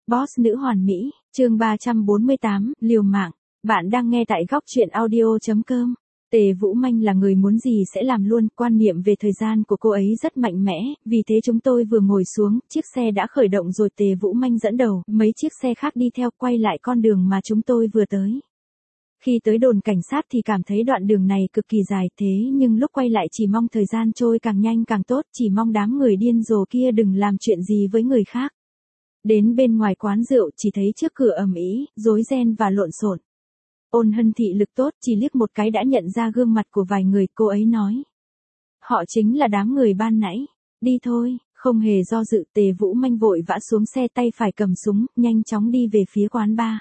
Boss nữ hoàn mỹ, chương 348, liều mạng. Bạn đang nghe tại góc truyện audio.com. Tề Vũ Manh là người muốn gì sẽ làm luôn, quan niệm về thời gian của cô ấy rất mạnh mẽ, vì thế chúng tôi vừa ngồi xuống, chiếc xe đã khởi động rồi. Tề Vũ Manh dẫn đầu, mấy chiếc xe khác đi theo, quay lại con đường mà chúng tôi vừa tới. Khi tới đồn cảnh sát thì cảm thấy đoạn đường này cực kỳ dài, thế nhưng lúc quay lại chỉ mong thời gian trôi càng nhanh càng tốt, chỉ mong đám người điên rồ kia đừng làm chuyện gì với người khác. Đến bên ngoài quán rượu chỉ thấy trước cửa ầm ĩ, rối ren và lộn xộn. Ôn Hân thị lực tốt, chỉ liếc một cái đã nhận ra gương mặt của vài người, cô ấy nói. Họ chính là đám người ban nãy. Đi thôi, không hề do dự. Tề Vũ Manh vội vã xuống xe, tay phải cầm súng, nhanh chóng đi về phía quán bar.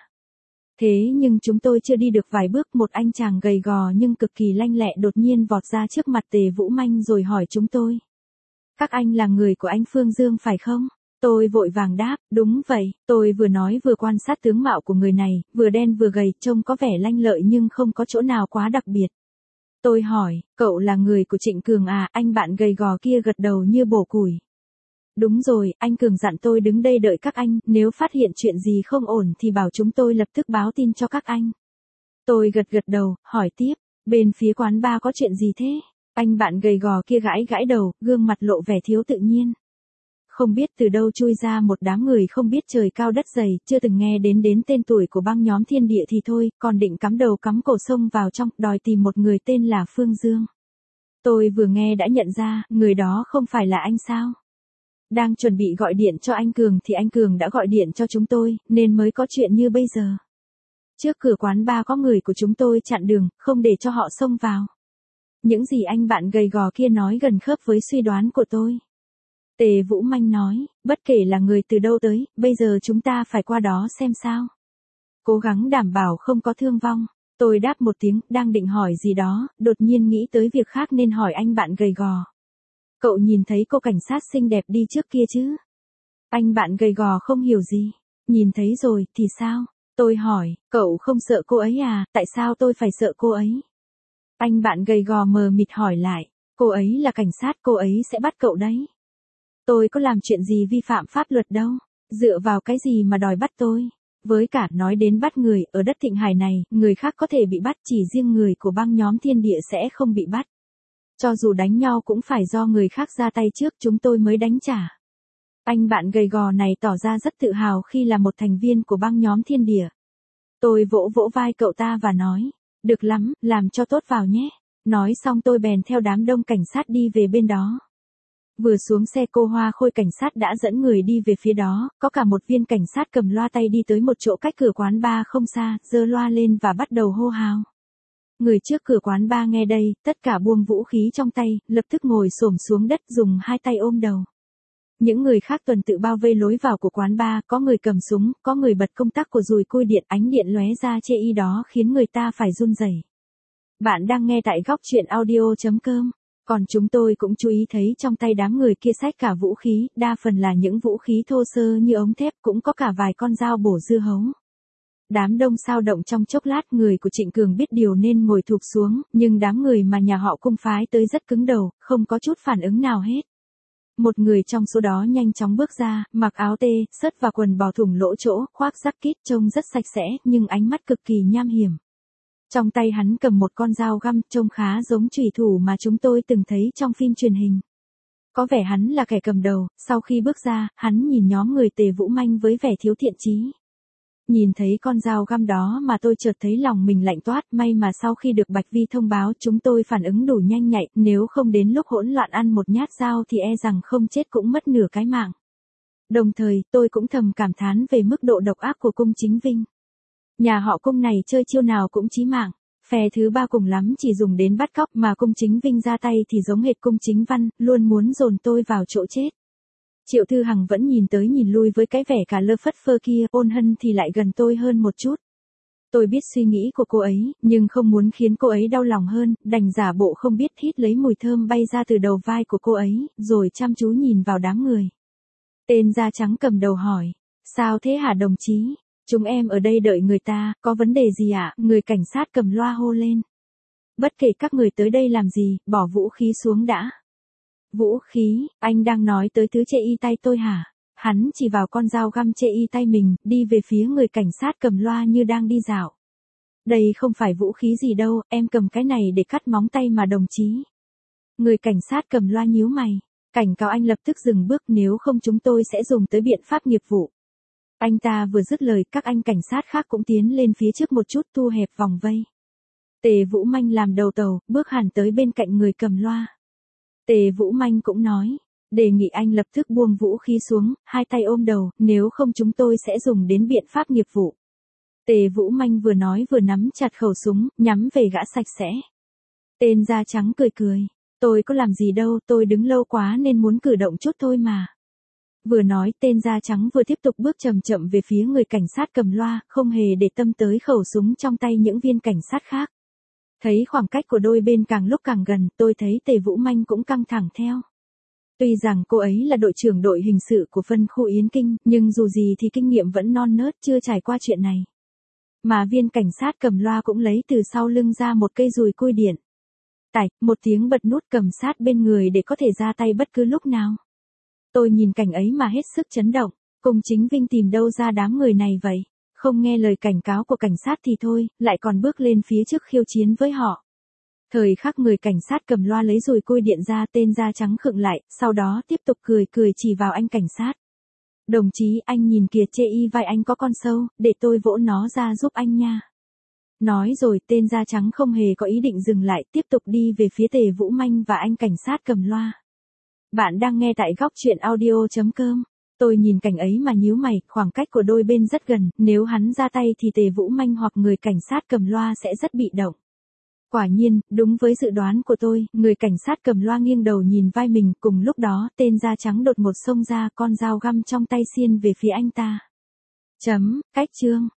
Thế nhưng chúng tôi chưa đi được vài bước, một anh chàng gầy gò nhưng cực kỳ lanh lẹ đột nhiên vọt ra trước mặt Tề Vũ Manh rồi hỏi chúng tôi. Các anh là người của anh Phương Dương phải không? Tôi vội vàng đáp, đúng vậy. Tôi vừa nói vừa quan sát tướng mạo của người này, vừa đen vừa gầy, trông có vẻ lanh lợi nhưng không có chỗ nào quá đặc biệt. Tôi hỏi, cậu là người của Trịnh Cường à? Anh bạn gầy gò kia gật đầu như bổ củi. Đúng rồi, anh Cường dặn tôi đứng đây đợi các anh, nếu phát hiện chuyện gì không ổn thì bảo chúng tôi lập tức báo tin cho các anh. Tôi gật đầu, hỏi tiếp, bên phía quán bar có chuyện gì thế? Anh bạn gầy gò kia gãi gãi đầu, gương mặt lộ vẻ thiếu tự nhiên. Không biết từ đâu chui ra một đám người không biết trời cao đất dày, chưa từng nghe đến tên tuổi của băng nhóm Thiên Địa thì thôi, còn định cắm đầu cắm cổ xông vào trong, đòi tìm một người tên là Phương Dương. Tôi vừa nghe đã nhận ra, người đó không phải là anh sao? Đang chuẩn bị gọi điện cho anh Cường thì anh Cường đã gọi điện cho chúng tôi, nên mới có chuyện như bây giờ. Trước cửa quán bar có người của chúng tôi chặn đường, không để cho họ xông vào. Những gì anh bạn gầy gò kia nói gần khớp với suy đoán của tôi. Tề Vũ Manh nói, bất kể là người từ đâu tới, bây giờ chúng ta phải qua đó xem sao. Cố gắng đảm bảo không có thương vong. Tôi đáp một tiếng, đang định hỏi gì đó, đột nhiên nghĩ tới việc khác nên hỏi anh bạn gầy gò. Cậu nhìn thấy cô cảnh sát xinh đẹp đi trước kia chứ? Anh bạn gầy gò không hiểu gì. Nhìn thấy rồi, thì sao? Tôi hỏi, cậu không sợ cô ấy à? Tại sao tôi phải sợ cô ấy? Anh bạn gầy gò mờ mịt hỏi lại, cô ấy là cảnh sát, cô ấy sẽ bắt cậu đấy. Tôi có làm chuyện gì vi phạm pháp luật đâu, dựa vào cái gì mà đòi bắt tôi. Với cả nói đến bắt người, ở đất Thịnh Hải này, người khác có thể bị bắt, chỉ riêng người của băng nhóm Thiên Địa sẽ không bị bắt. Cho dù đánh nhau cũng phải do người khác ra tay trước chúng tôi mới đánh trả. Anh bạn gầy gò này tỏ ra rất tự hào khi là một thành viên của băng nhóm Thiên Địa. Tôi vỗ vỗ vai cậu ta và nói, được lắm, làm cho tốt vào nhé. Nói xong tôi bèn theo đám đông cảnh sát đi về bên đó. Vừa xuống xe cô Hoa Khôi cảnh sát đã dẫn người đi về phía đó, có cả một viên cảnh sát cầm loa tay đi tới một chỗ cách cửa quán bar không xa, giơ loa lên và bắt đầu hô hào. Người trước cửa quán bar nghe đây, tất cả buông vũ khí trong tay, lập tức ngồi xổm xuống đất dùng hai tay ôm đầu. Những người khác tuần tự bao vây lối vào của quán bar, có người cầm súng, có người bật công tắc của dùi cui điện, ánh điện lóe ra chê y đó khiến người ta phải run rẩy. Bạn đang nghe tại góc truyện audio.com. Còn chúng tôi cũng chú ý thấy trong tay đám người kia xách cả vũ khí, đa phần là những vũ khí thô sơ như ống thép, cũng có cả vài con dao bổ dưa hấu. Đám đông sao động trong chốc lát, người của Trịnh Cường biết điều nên ngồi thụp xuống, nhưng đám người mà nhà họ Cung phái tới rất cứng đầu, không có chút phản ứng nào hết. Một người trong số đó nhanh chóng bước ra, mặc áo tê, sớt và quần bò thủng lỗ chỗ, khoác jacket trông rất sạch sẽ, nhưng ánh mắt cực kỳ nham hiểm. Trong tay hắn cầm một con dao găm, trông khá giống chủy thủ mà chúng tôi từng thấy trong phim truyền hình. Có vẻ hắn là kẻ cầm đầu, sau khi bước ra, hắn nhìn nhóm người Tề Vũ Manh với vẻ thiếu thiện chí. Nhìn thấy con dao găm đó mà tôi chợt thấy lòng mình lạnh toát, may mà sau khi được Bạch Vi thông báo chúng tôi phản ứng đủ nhanh nhạy, nếu không đến lúc hỗn loạn ăn một nhát dao thì e rằng không chết cũng mất nửa cái mạng. Đồng thời, tôi cũng thầm cảm thán về mức độ độc ác của Cung Chính Vinh. Nhà họ Cung này chơi chiêu nào cũng chí mạng, phe thứ ba cùng lắm chỉ dùng đến bắt cóc, mà Cung Chính Vinh ra tay thì giống hệt Cung Chính Văn, luôn muốn dồn tôi vào chỗ chết. Triệu Thư Hằng vẫn nhìn tới nhìn lui với cái vẻ cả lơ phất phơ kia, Ôn Hân thì lại gần tôi hơn một chút. Tôi biết suy nghĩ của cô ấy, nhưng không muốn khiến cô ấy đau lòng hơn, đành giả bộ không biết, hít lấy mùi thơm bay ra từ đầu vai của cô ấy, rồi chăm chú nhìn vào đám người. Tên da trắng cầm đầu hỏi, sao thế hả đồng chí? Chúng em ở đây đợi người ta, có vấn đề gì ạ? Người cảnh sát cầm loa hô lên. Bất kể các người tới đây làm gì, bỏ vũ khí xuống đã. Vũ khí, anh đang nói tới thứ chê y tay tôi hả? Hắn chỉ vào con dao găm chê y tay mình, đi về phía người cảnh sát cầm loa như đang đi dạo. Đây không phải vũ khí gì đâu, em cầm cái này để cắt móng tay mà đồng chí. Người cảnh sát cầm loa nhíu mày. Cảnh cáo anh lập tức dừng bước, nếu không chúng tôi sẽ dùng tới biện pháp nghiệp vụ. Anh ta vừa dứt lời, các anh cảnh sát khác cũng tiến lên phía trước một chút, thu hẹp vòng vây. Tề Vũ Manh làm đầu tàu, bước hẳn tới bên cạnh người cầm loa. Tề Vũ Manh cũng nói, đề nghị anh lập tức buông vũ khí xuống, hai tay ôm đầu, nếu không chúng tôi sẽ dùng đến biện pháp nghiệp vụ. Tề Vũ Manh vừa nói vừa nắm chặt khẩu súng, nhắm về gã sạch sẽ. Tên da trắng cười cười, tôi có làm gì đâu, tôi đứng lâu quá nên muốn cử động chút thôi mà. Vừa nói tên da trắng vừa tiếp tục bước chậm chậm về phía người cảnh sát cầm loa, không hề để tâm tới khẩu súng trong tay những viên cảnh sát khác. Thấy khoảng cách của đôi bên càng lúc càng gần, tôi thấy Tề Vũ Manh cũng căng thẳng theo. Tuy rằng cô ấy là đội trưởng đội hình sự của phân khu Yến Kinh, nhưng dù gì thì kinh nghiệm vẫn non nớt, chưa trải qua chuyện này. Mà viên cảnh sát cầm loa cũng lấy từ sau lưng ra một cây dùi cui điện. Tạch, một tiếng bật nút cầm sát bên người để có thể ra tay bất cứ lúc nào. Tôi nhìn cảnh ấy mà hết sức chấn động, cùng Chính Vinh tìm đâu ra đám người này vậy? Không nghe lời cảnh cáo của cảnh sát thì thôi, lại còn bước lên phía trước khiêu chiến với họ. Thời khắc người cảnh sát cầm loa lấy dùi cui điện ra, tên da trắng khựng lại, sau đó tiếp tục cười cười chỉ vào anh cảnh sát. Đồng chí, anh nhìn kìa, chê y vai anh có con sâu, để tôi vỗ nó ra giúp anh nha. Nói rồi tên da trắng không hề có ý định dừng lại, tiếp tục đi về phía Tề Vũ Manh và anh cảnh sát cầm loa. Bạn đang nghe tại góc truyện audio.com. Tôi nhìn cảnh ấy mà nhíu mày, khoảng cách của đôi bên rất gần, nếu hắn ra tay thì Tề Vũ Manh hoặc người cảnh sát cầm loa sẽ rất bị động. Quả nhiên, đúng với dự đoán của tôi, người cảnh sát cầm loa nghiêng đầu nhìn vai mình, cùng lúc đó, tên da trắng đột một xông ra, con dao găm trong tay xiên về phía anh ta. Cách chương.